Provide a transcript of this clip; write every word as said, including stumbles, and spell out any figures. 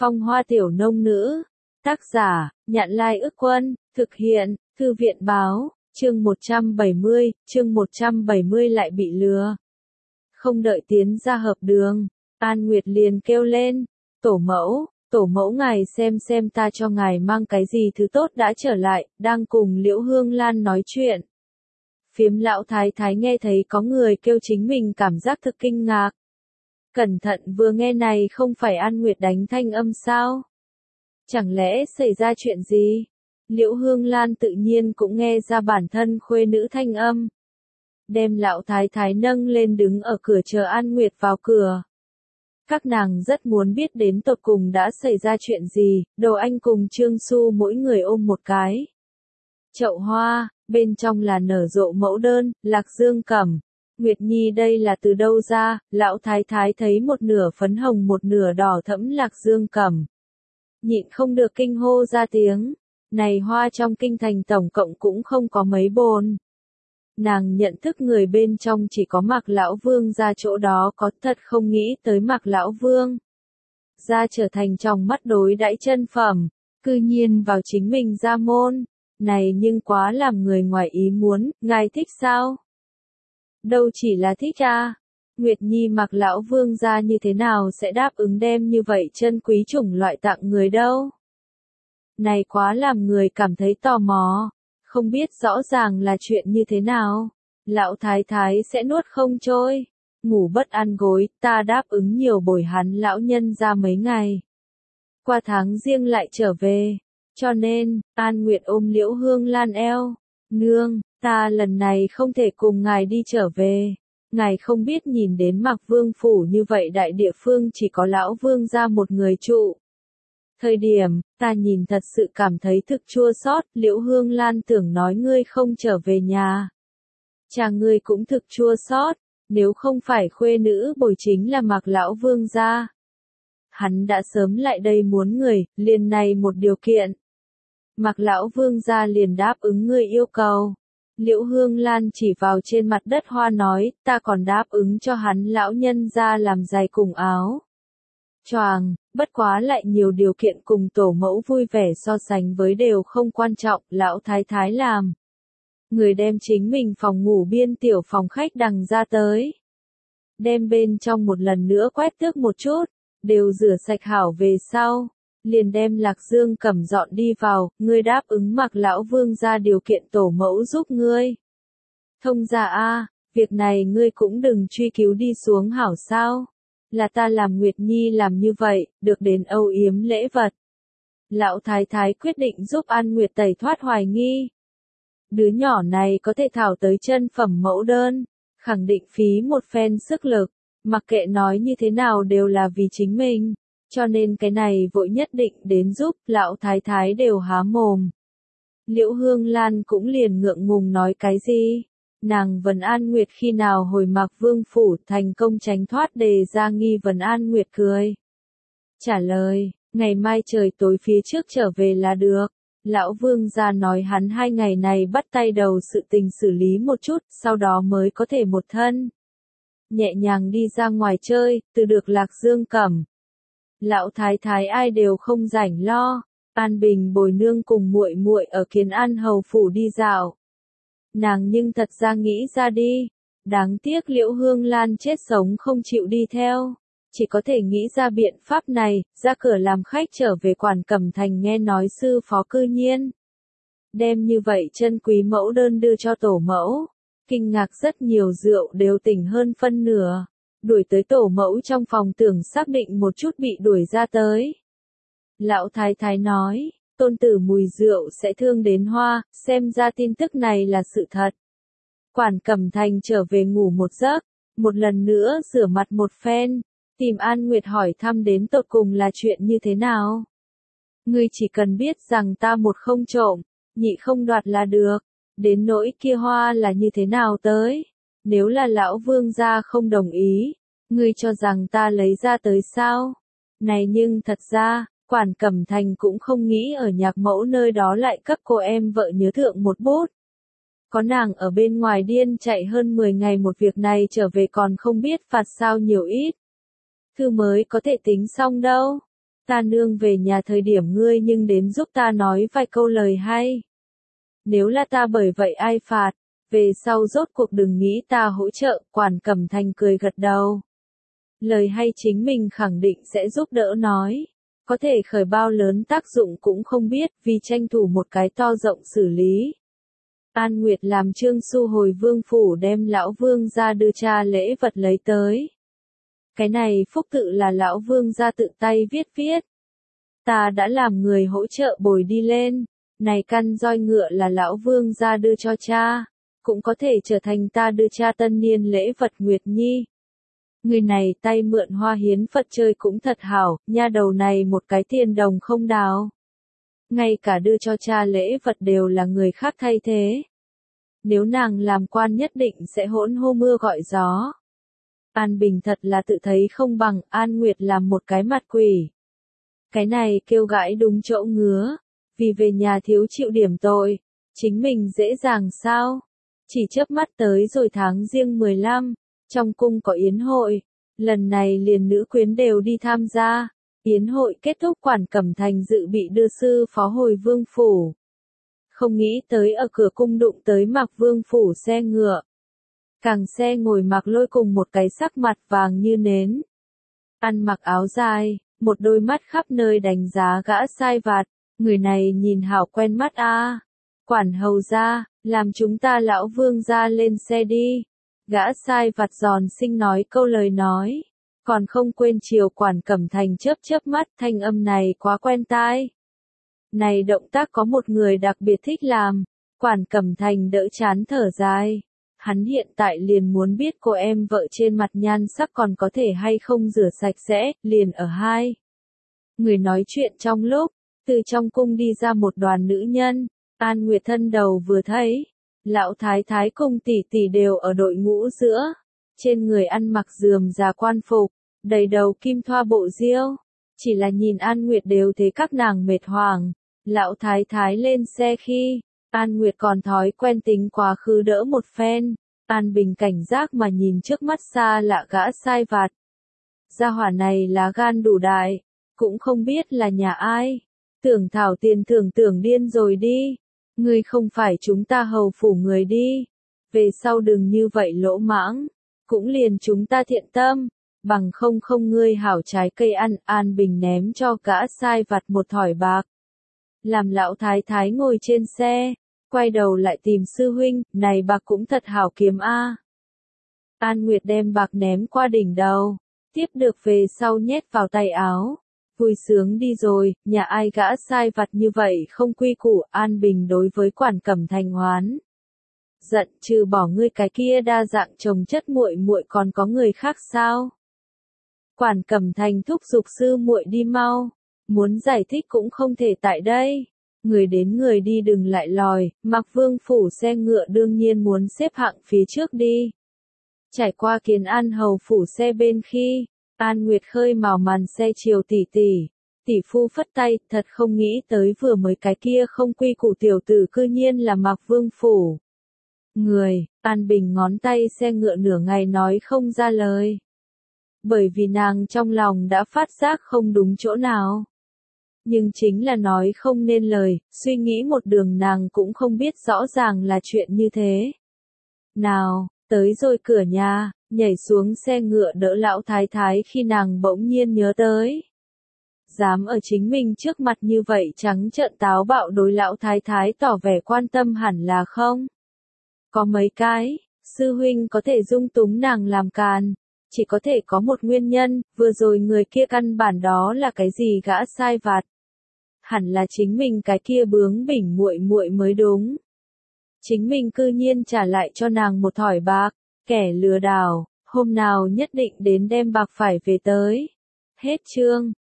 Phong hoa tiểu nông nữ. Tác giả, Nhạn Lai Ức Quân, thực hiện, Thư viện báo, chương một trăm bảy mươi, chương một trăm bảy mươi lại bị lừa. Không đợi tiến ra hợp đường, An Nguyệt liền kêu lên, tổ mẫu, tổ mẫu ngài xem xem ta cho ngài mang cái gì thứ tốt đã trở lại, đang cùng Liễu Hương Lan nói chuyện. Phiếm lão thái thái nghe thấy có người kêu chính mình cảm giác thực kinh ngạc. Cẩn thận vừa nghe này không phải An Nguyệt đánh thanh âm sao? Chẳng lẽ xảy ra chuyện gì? Liễu Hương Lan tự nhiên cũng nghe ra bản thân khuê nữ thanh âm. Đem lão thái thái nâng lên đứng ở cửa chờ An Nguyệt vào cửa. Các nàng rất muốn biết đến tột cùng đã xảy ra chuyện gì, Đồ Anh cùng Trương Xu mỗi người ôm một cái chậu hoa, bên trong là nở rộ mẫu đơn, lạc dương cẩm. Nguyệt Nhi đây là từ đâu ra, lão thái thái thấy một nửa phấn hồng một nửa đỏ thẫm lạc dương cẩm. Nhịn không được kinh hô ra tiếng, này hoa trong kinh thành tổng cộng cũng không có mấy bồn. Nàng nhận thức người bên trong chỉ có Mạc Lão Vương ra chỗ đó có thật không nghĩ tới Mạc Lão Vương. Ra trở thành trong mắt đối đãi chân phẩm, cư nhiên vào chính mình ra môn, này nhưng quá làm người ngoài ý muốn, ngài thích sao? Đâu chỉ là thích à, Nguyệt Nhi Mạc Lão Vương ra như thế nào sẽ đáp ứng đem như vậy chân quý chủng loại tặng người đâu? Này quá làm người cảm thấy tò mò. Không biết rõ ràng là chuyện như thế nào, lão thái thái sẽ nuốt không trôi, ngủ bất ăn gối, ta đáp ứng nhiều bồi hắn lão nhân ra mấy ngày. Qua tháng riêng lại trở về, cho nên, An Nguyệt ôm Liễu Hương Lan eo, nương, ta lần này không thể cùng ngài đi trở về, ngài không biết nhìn đến Mạc Vương phủ như vậy đại địa phương chỉ có lão vương ra một người trụ. Thời điểm, ta nhìn thật sự cảm thấy thực chua xót, Liễu Hương Lan tưởng nói ngươi không trở về nhà. Cha ngươi cũng thực chua xót, nếu không phải khuê nữ bồi chính là Mạc Lão Vương gia. Hắn đã sớm lại đây muốn người, liền này một điều kiện. Mạc Lão Vương gia liền đáp ứng ngươi yêu cầu. Liễu Hương Lan chỉ vào trên mặt đất hoa nói, ta còn đáp ứng cho hắn lão nhân gia làm giày cùng áo choàng, bất quá lại nhiều điều kiện cùng tổ mẫu vui vẻ so sánh với đều không quan trọng, lão thái thái làm. Người đem chính mình phòng ngủ biên tiểu phòng khách đằng ra tới. Đem bên trong một lần nữa quét tước một chút, đều rửa sạch hảo về sau. Liền đem lạc dương cẩm dọn đi vào, ngươi đáp ứng Mạc Lão Vương ra điều kiện tổ mẫu giúp ngươi. Thông ra a, việc này ngươi cũng đừng truy cứu đi xuống hảo sao. Là ta làm Nguyệt Nhi làm như vậy, được đến âu yếm lễ vật. Lão thái thái quyết định giúp An Nguyệt tẩy thoát hoài nghi. Đứa nhỏ này có thể thảo tới chân phẩm mẫu đơn, khẳng định phí một phen sức lực, mặc kệ nói như thế nào đều là vì chính mình, cho nên cái này vội nhất định đến giúp, lão thái thái đều há mồm. Liễu Hương Lan cũng liền ngượng ngùng nói cái gì. Nàng Vân An Nguyệt khi nào hồi Mạc Vương phủ thành công tránh thoát đề ra nghi Vân An Nguyệt cười. Trả lời, ngày mai trời tối phía trước trở về là được. Lão Vương gia nói hắn hai ngày này bắt tay đầu sự tình xử lý một chút, sau đó mới có thể một thân. Nhẹ nhàng đi ra ngoài chơi, từ được lạc dương cẩm. Lão thái thái ai đều không rảnh lo, An Bình bồi nương cùng muội muội ở Kiến An hầu phủ đi dạo. Nàng nhưng thật ra nghĩ ra đi, đáng tiếc Liễu Hương Lan chết sống không chịu đi theo, chỉ có thể nghĩ ra biện pháp này, ra cửa làm khách trở về Quản Cẩm Thành nghe nói sư phó cư nhiên. Đem như vậy chân quý mẫu đơn đưa cho tổ mẫu, kinh ngạc rất nhiều rượu đều tỉnh hơn phân nửa, đuổi tới tổ mẫu trong phòng tưởng xác định một chút bị đuổi ra tới. Lão thái thái nói, tôn tử mùi rượu sẽ thương đến hoa, xem ra tin tức này là sự thật. Quản Cẩm Thành trở về ngủ một giấc, một lần nữa rửa mặt một phen, tìm An Nguyệt hỏi thăm đến tột cùng là chuyện như thế nào. Ngươi chỉ cần biết rằng ta một không trộm, nhị không đoạt là được, đến nỗi kia hoa là như thế nào tới. Nếu là lão vương gia không đồng ý, ngươi cho rằng ta lấy ra tới sao? Này nhưng thật ra, Quản Cẩm Thành cũng không nghĩ ở nhạc mẫu nơi đó lại cấp cô em vợ nhớ thượng một bút. Có nàng ở bên ngoài điên chạy hơn mười ngày một việc này trở về còn không biết phạt sao nhiều ít. Thư mới có thể tính xong đâu. Ta nương về nhà thời điểm ngươi nhưng đến giúp ta nói vài câu lời hay. Nếu là ta bởi vậy ai phạt, về sau rốt cuộc đừng nghĩ ta hỗ trợ, Quản Cẩm Thành cười gật đầu. Lời hay chính mình khẳng định sẽ giúp đỡ nói. Có thể khởi bao lớn tác dụng cũng không biết, vì tranh thủ một cái to rộng xử lý. An Nguyệt làm Trương Xu hồi vương phủ đem lão vương ra đưa cha lễ vật lấy tới. Cái này phúc tự là lão vương ra tự tay viết viết. Ta đã làm người hỗ trợ bồi đi lên. Này căn roi ngựa là lão vương ra đưa cho cha. Cũng có thể trở thành ta đưa cha tân niên lễ vật Nguyệt Nhi. Người này tay mượn hoa hiến Phật chơi cũng thật hảo, nha đầu này một cái tiền đồng không đào. Ngay cả đưa cho cha lễ vật đều là người khác thay thế. Nếu nàng làm quan nhất định sẽ hỗn hô mưa gọi gió. An Bình thật là tự thấy không bằng, An Nguyệt làm một cái mặt quỷ. Cái này kêu gãi đúng chỗ ngứa, vì về nhà thiếu chịu điểm tội, chính mình dễ dàng sao? Chỉ chớp mắt tới rồi tháng riêng mười lăm, trong cung có yến hội, lần này liền nữ quyến đều đi tham gia. Yến hội kết thúc Quản Cẩm Thành dự bị đưa sư phó hồi vương phủ. Không nghĩ tới ở cửa cung đụng tới Mạc Vương phủ xe ngựa. Càng xe ngồi Mạc Lôi cùng một cái sắc mặt vàng như nến. Ăn mặc áo dài, một đôi mắt khắp nơi đánh giá gã sai vặt, người này nhìn hảo quen mắt a. Quản hầu gia, làm chúng ta lão vương gia lên xe đi. Gã sai vặt giòn xinh nói câu lời nói, còn không quên chiều Quản Cẩm Thành chớp chớp mắt, thanh âm này quá quen tai. Này động tác có một người đặc biệt thích làm, Quản Cẩm Thành đỡ chán thở dài. Hắn hiện tại liền muốn biết cô em vợ trên mặt nhan sắc còn có thể hay không rửa sạch sẽ, liền ở hai. Người nói chuyện trong lúc, từ trong cung đi ra một đoàn nữ nhân, An Nguyệt thân đầu vừa thấy. Lão thái thái cùng tỷ tỷ đều ở đội ngũ giữa, trên người ăn mặc rườm rà quan phục, đầy đầu kim thoa bộ diêu, chỉ là nhìn An Nguyệt đều thấy các nàng mệt hoàng. Lão thái thái lên xe khi, An Nguyệt còn thói quen tính quá khứ đỡ một phen, An Bình cảnh giác mà nhìn trước mắt xa lạ gã sai vặt. Gia hỏa này là gan đủ đại, cũng không biết là nhà ai, tưởng thảo tiền tưởng tưởng điên rồi đi. Ngươi không phải chúng ta hầu phủ người đi, về sau đừng như vậy lỗ mãng, cũng liền chúng ta thiện tâm, bằng không không ngươi hảo trái cây ăn. An Bình ném cho gã sai vặt một thỏi bạc. Làm lão thái thái ngồi trên xe, quay đầu lại tìm sư huynh, này bạc cũng thật hảo kiếm a. An Nguyệt đem bạc ném qua đỉnh đầu, tiếp được về sau nhét vào tay áo. Vui sướng đi rồi, nhà ai gã sai vặt như vậy không quy củ. An Bình đối với Quản Cẩm Thành hoán giận, trừ bỏ ngươi cái kia đa dạng chồng chất muội muội còn có người khác sao? Quản Cẩm Thành thúc giục sư muội đi mau, muốn giải thích cũng không thể tại đây. Người đến người đi đừng lại lòi, Mạc Vương phủ xe ngựa đương nhiên muốn xếp hạng phía trước đi. Trải qua Kiến An hầu phủ xe bên khi, An Nguyệt khơi mào màn xe chiều tỷ tỷ, tỷ phu phất tay, thật không nghĩ tới vừa mới cái kia không quy củ tiểu tử cư nhiên là Mạc Vương phủ. Người, An Bình ngón tay xe ngựa nửa ngày nói không ra lời. Bởi vì nàng trong lòng đã phát giác không đúng chỗ nào. Nhưng chính là nói không nên lời, suy nghĩ một đường nàng cũng không biết rõ ràng là chuyện như thế. Nào, tới rồi cửa nhà, nhảy xuống xe ngựa đỡ lão thái thái khi nàng bỗng nhiên nhớ tới. Dám ở chính mình trước mặt như vậy trắng trợn táo bạo đối lão thái thái tỏ vẻ quan tâm hẳn là không? Có mấy cái, sư huynh có thể dung túng nàng làm càn, chỉ có thể có một nguyên nhân, vừa rồi người kia căn bản đó là cái gì gã sai vặt. Hẳn là chính mình cái kia bướng bỉnh muội muội mới đúng. Chính mình cư nhiên trả lại cho nàng một thỏi bạc, kẻ lừa đảo, hôm nào nhất định đến đem bạc phải về tới. Hết chương.